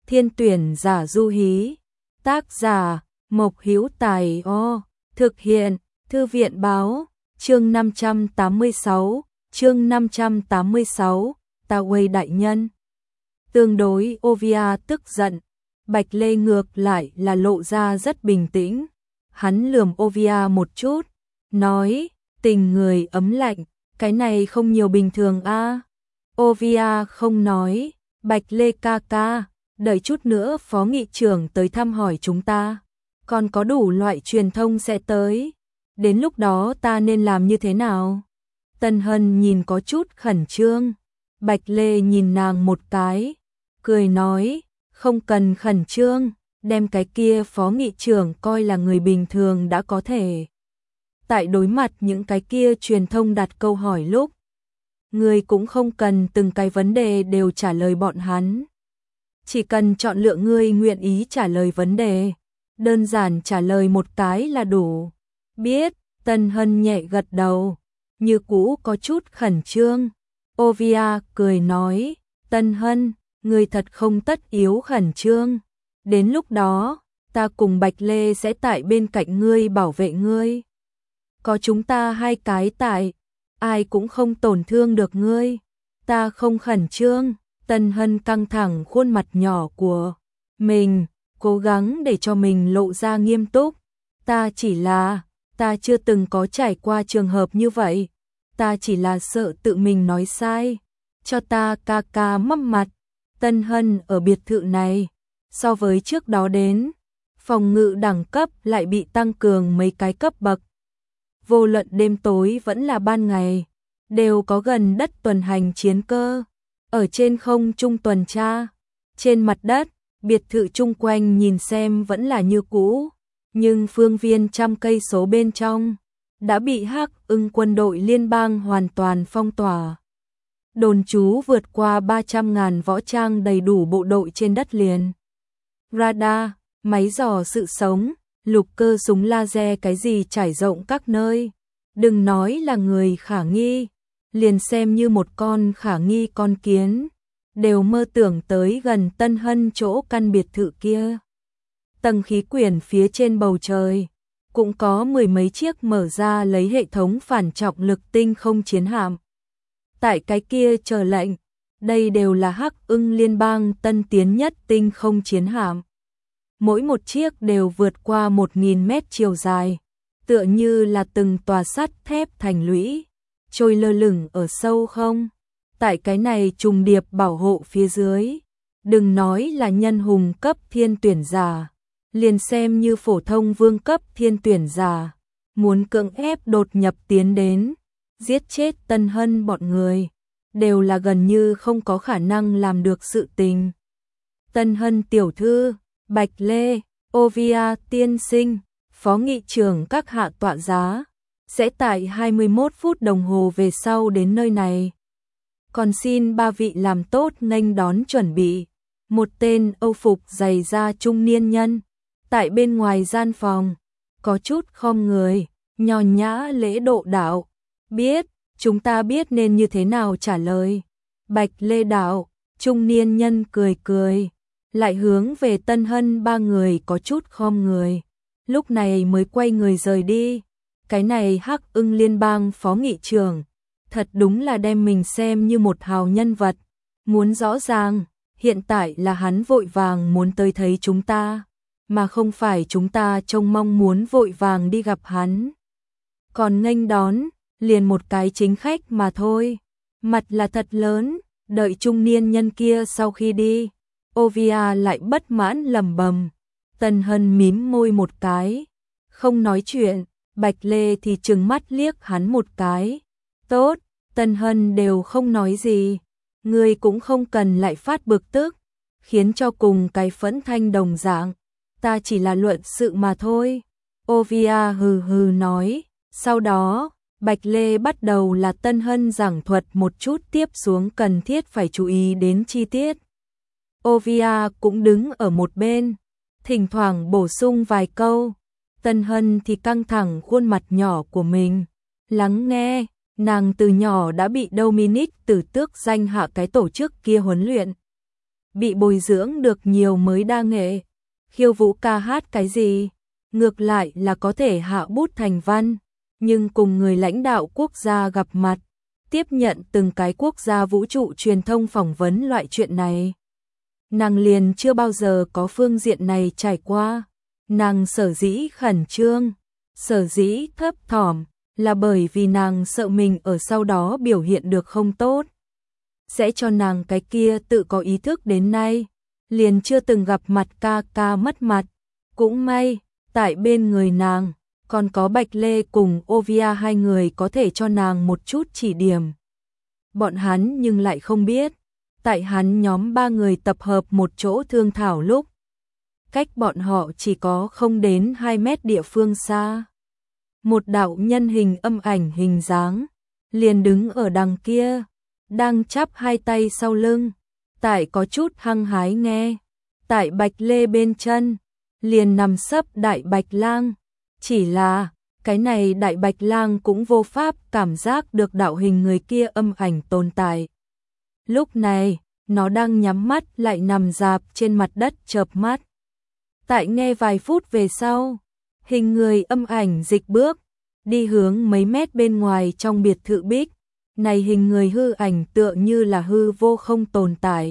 Thiên tuyển giả Du Hí. Tác giả Mộc Hữu Tài. Thực hiện Thư viện Báo. Chương 586. Chương 586. Ta Wei đại nhân. Tương đối Ovia tức giận, Bạch Lê ngược lại là lộ ra rất bình tĩnh. Hắn lườm Ovia một chút, nói, tình người ấm lạnh, cái này không nhiều bình thường a. Ovia không nói, Bạch Lê ca ca, đợi chút nữa phó nghị trưởng tới thăm hỏi chúng ta, còn có đủ loại truyền thông sẽ tới. Đến lúc đó ta nên làm như thế nào? Tân Hân nhìn có chút khẩn trương. Bạch Lê nhìn nàng một cái, cười nói, không cần khẩn trương, đem cái kia phó nghị trưởng coi là người bình thường đã có thể. Tại đối mặt những cái kia truyền thông đặt câu hỏi lúc, người cũng không cần từng cái vấn đề đều trả lời bọn hắn. Chỉ cần chọn lựa người nguyện ý trả lời vấn đề, đơn giản trả lời một cái là đủ. Biết. Tân Hân nhẹ gật đầu, như cũ có chút khẩn trương. Ovia cười nói, Tân Hân, ngươi thật không tất yếu khẩn trương. Đến lúc đó, ta cùng Bạch Lê sẽ tại bên cạnh ngươi bảo vệ ngươi. Có chúng ta hai cái tại, ai cũng không tổn thương được ngươi. Ta không khẩn trương. Tân Hân căng thẳng khuôn mặt nhỏ của mình, cố gắng để cho mình lộ ra nghiêm túc. Ta chưa từng có trải qua trường hợp như vậy. Ta chỉ là sợ tự mình nói sai. Cho ta ca ca mấp mặt. Tân Hân ở biệt thự này, so với trước đó đến, phòng ngự đẳng cấp lại bị tăng cường mấy cái cấp bậc. Vô luận đêm tối vẫn là ban ngày, đều có gần đất tuần hành chiến cơ, ở trên không trung tuần tra. Trên mặt đất, biệt thự chung quanh nhìn xem vẫn là như cũ, nhưng phương viên trăm cây số bên trong đã bị Hắc Ưng quân đội liên bang hoàn toàn phong tỏa. Đồn trú vượt qua 300.000 võ trang đầy đủ bộ đội trên đất liền. Radar, máy dò sự sống, lục cơ súng laser cái gì trải rộng các nơi. Đừng nói là người khả nghi, liền xem như một con khả nghi con kiến, đều mơ tưởng tới gần Tân Hân chỗ căn biệt thự kia. Tầng khí quyển phía trên bầu trời cũng có mười mấy chiếc mở ra lấy hệ thống phản trọng lực tinh không chiến hạm. Tại cái kia chờ lệnh, đây đều là Hắc Ưng liên bang tân tiến nhất tinh không chiến hạm. Mỗi một chiếc đều vượt qua 1.000 mét chiều dài, tựa như là từng tòa sắt thép thành lũy, trôi lơ lửng ở sâu không. Tại cái này trùng điệp bảo hộ phía dưới, đừng nói là nhân hùng cấp thiên tuyển giả, liền xem như phổ thông vương cấp thiên tuyển giả, muốn cưỡng ép đột nhập tiến đến, giết chết Tân Hân bọn người, đều là gần như không có khả năng làm được sự tình. Tân Hân tiểu thư, Bạch Lê, Ovia tiên sinh, phó nghị trưởng các hạ tọa giá, sẽ tại 21 phút đồng hồ về sau đến nơi này. Còn xin ba vị làm tốt nghênh đón chuẩn bị. Một tên âu phục dày da trung niên nhân, tại bên ngoài gian phòng, có chút khom người, nho nhã lễ độ đạo. Biết, chúng ta biết nên như thế nào trả lời. Bạch Lê đạo, trung niên nhân cười cười, lại hướng về Tân Hân ba người có chút khom người. Lúc này mới quay người rời đi. Cái này Hắc Ưng liên bang phó nghị trưởng, thật đúng là đem mình xem như một hào nhân vật. Muốn rõ ràng, hiện tại là hắn vội vàng muốn tới thấy chúng ta, mà không phải chúng ta trông mong muốn vội vàng đi gặp hắn. Còn nghênh đón, liền một cái chính khách mà thôi. Mặt là thật lớn, đợi trung niên nhân kia sau khi đi, Ovia lại bất mãn lẩm bẩm. Tân Hân mím môi một cái, không nói chuyện. Bạch Lê thì trừng mắt liếc hắn một cái. Tốt, Tân Hân đều không nói gì, ngươi cũng không cần lại phát bực tức, khiến cho cùng cái phẫn thanh đồng dạng. Ta chỉ là luận sự mà thôi. Ovia hừ hừ nói. Sau đó, Bạch Lê bắt đầu là Tân Hân giảng thuật một chút tiếp xuống cần thiết phải chú ý đến chi tiết. Ovia cũng đứng ở một bên, thỉnh thoảng bổ sung vài câu. Tân Hân thì căng thẳng khuôn mặt nhỏ của mình, lắng nghe. Nàng từ nhỏ đã bị Dominic Tử Tước danh hạ cái tổ chức kia huấn luyện. bị bồi dưỡng được nhiều mới đa nghệ, khiêu vũ ca hát cái gì, ngược lại là có thể hạ bút thành văn, nhưng cùng người lãnh đạo quốc gia gặp mặt, tiếp nhận từng cái quốc gia vũ trụ truyền thông phỏng vấn loại chuyện này. Nàng liền chưa bao giờ có phương diện này trải qua, nàng sở dĩ khẩn trương, sở dĩ thấp thỏm, là bởi vì nàng sợ mình ở sau đó biểu hiện được không tốt. Sẽ cho nàng cái kia tự có ý thức đến nay, liền chưa từng gặp mặt ca ca mất mặt. Cũng may, tại bên người nàng, còn có Bạch Lê cùng Ovia hai người có thể cho nàng một chút chỉ điểm. Bọn hắn nhưng lại không biết, tại hắn nhóm ba người tập hợp một chỗ thương thảo lúc, cách bọn họ chỉ có không đến 2 mét địa phương xa. Một đạo nhân hình âm ảnh hình dáng, liền đứng ở đằng kia, đang chắp hai tay sau lưng, tại có chút hăng hái nghe, tại Bạch Lê bên chân, liền nằm sấp Đại Bạch Lang, chỉ là, cái này Đại Bạch Lang cũng vô pháp cảm giác được đạo hình người kia âm ảnh tồn tại. Lúc này, nó đang nhắm mắt lại nằm rạp trên mặt đất chợp mắt. Tại nghe vài phút về sau, hình người âm ảnh dịch bước, đi hướng mấy mét bên ngoài trong biệt thự Bích. Này hình người hư ảnh tựa như là hư vô không tồn tại.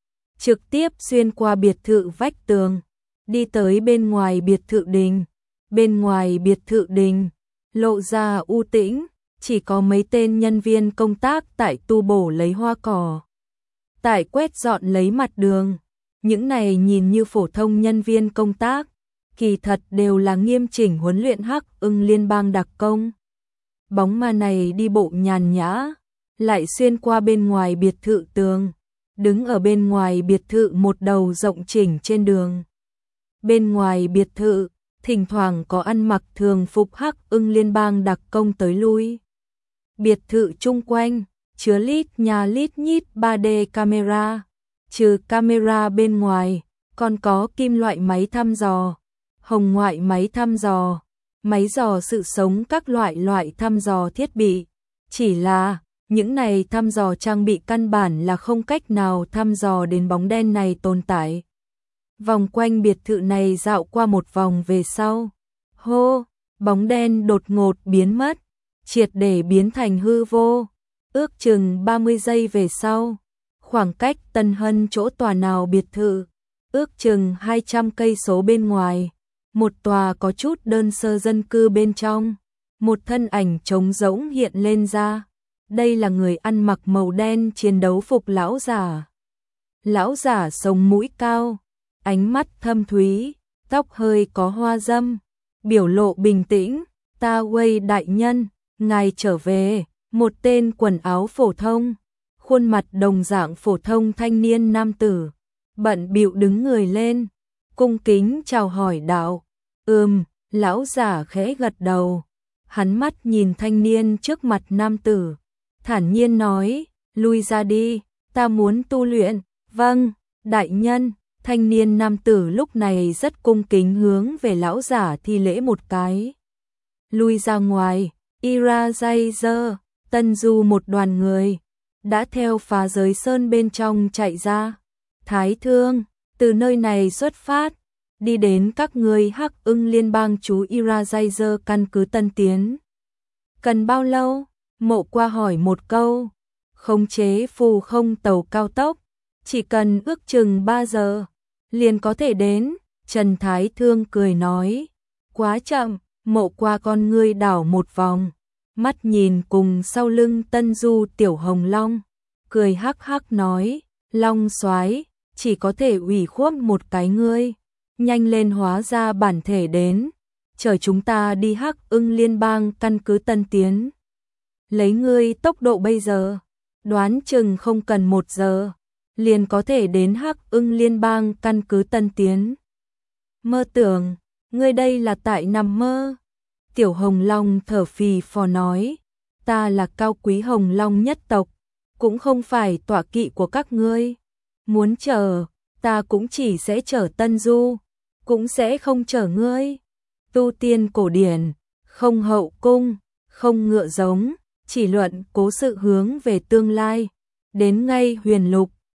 Trực tiếp xuyên qua biệt thự vách tường, đi tới bên ngoài biệt thự đình. Bên ngoài biệt thự đình, lộ ra u tĩnh, chỉ có mấy tên nhân viên công tác tại tu bổ lấy hoa cỏ, tại quét dọn lấy mặt đường. Những này nhìn như phổ thông nhân viên công tác, kỳ thật đều là nghiêm chỉnh huấn luyện Hắc Ưng liên bang đặc công. Bóng ma này đi bộ nhàn nhã, lại xuyên qua bên ngoài biệt thự tường, đứng ở bên ngoài biệt thự một đầu rộng chỉnh trên đường. Bên ngoài biệt thự, thỉnh thoảng có ăn mặc thường phục Hắc Ưng liên bang đặc công tới lui. Biệt thự chung quanh, chứa lít nhà lít nhít 3D camera, trừ camera bên ngoài, còn có kim loại máy thăm dò, hồng ngoại máy thăm dò, máy dò sự sống các loại thăm dò thiết bị. Chỉ là, những này thăm dò trang bị căn bản là không cách nào thăm dò đến bóng đen này tồn tại. Vòng quanh biệt thự này dạo qua một vòng về sau. Hô, bóng đen đột ngột biến mất, triệt để biến thành hư vô. Ước chừng 30 giây về sau, khoảng cách Tân Hân chỗ tòa nào biệt thự, ước chừng 200 cây số bên ngoài, một tòa có chút đơn sơ dân cư bên trong, một thân ảnh trống rỗng hiện lên ra. Đây là người ăn mặc màu đen chiến đấu phục lão giả. Lão giả sống mũi cao, ánh mắt thâm thúy, tóc hơi có hoa dâm, biểu lộ bình tĩnh. Ta Wei đại nhân, ngài trở về. Một tên quần áo phổ thông, khuôn mặt đồng dạng phổ thông thanh niên nam tử, bận bịu đứng người lên, cung kính chào hỏi đạo. Lão giả khẽ gật đầu, hắn mắt nhìn thanh niên trước mặt nam tử, thản nhiên nói, lui ra đi, ta muốn tu luyện. Vâng, đại nhân. Thanh niên nam tử lúc này rất cung kính hướng về lão giả thi lễ một cái. Lui ra ngoài, Irajazer, Tân Du một đoàn người, đã theo phá giới sơn bên trong chạy ra. Thái Thương, từ nơi này xuất phát, đi đến các ngươi Hắc Ưng liên bang chú Irajazer căn cứ Tân Tiến. Cần bao lâu? Mộ Qua hỏi một câu. Khống chế phù không tàu cao tốc, chỉ cần ước chừng 3 giờ, liền có thể đến. Trần Thái Thương cười nói. Quá chậm. Mộ Qua con ngươi đảo một vòng, mắt nhìn cùng sau lưng Tân Du Tiểu Hồng Long, cười hắc hắc nói, Long soái, chỉ có thể ủy khuất một cái ngươi, nhanh lên hóa ra bản thể đến, chở chúng ta đi Hắc Ưng liên bang căn cứ Tân Tiến. Lấy ngươi tốc độ bây giờ, đoán chừng không cần 1 giờ, liền có thể đến Hắc Ưng liên bang căn cứ Tân Tiến. Mơ tưởng, ngươi đây là tại nằm mơ. Tiểu Hồng Long thở phì phò nói, ta là cao quý Hồng Long nhất tộc, cũng không phải tọa kỵ của các ngươi. Muốn chở, ta cũng chỉ sẽ chở Tân Du, cũng sẽ không chở ngươi. Tu tiên cổ điển, không hậu cung, không ngựa giống, chỉ luận cố sự hướng về tương lai. Đến ngay huyền lục,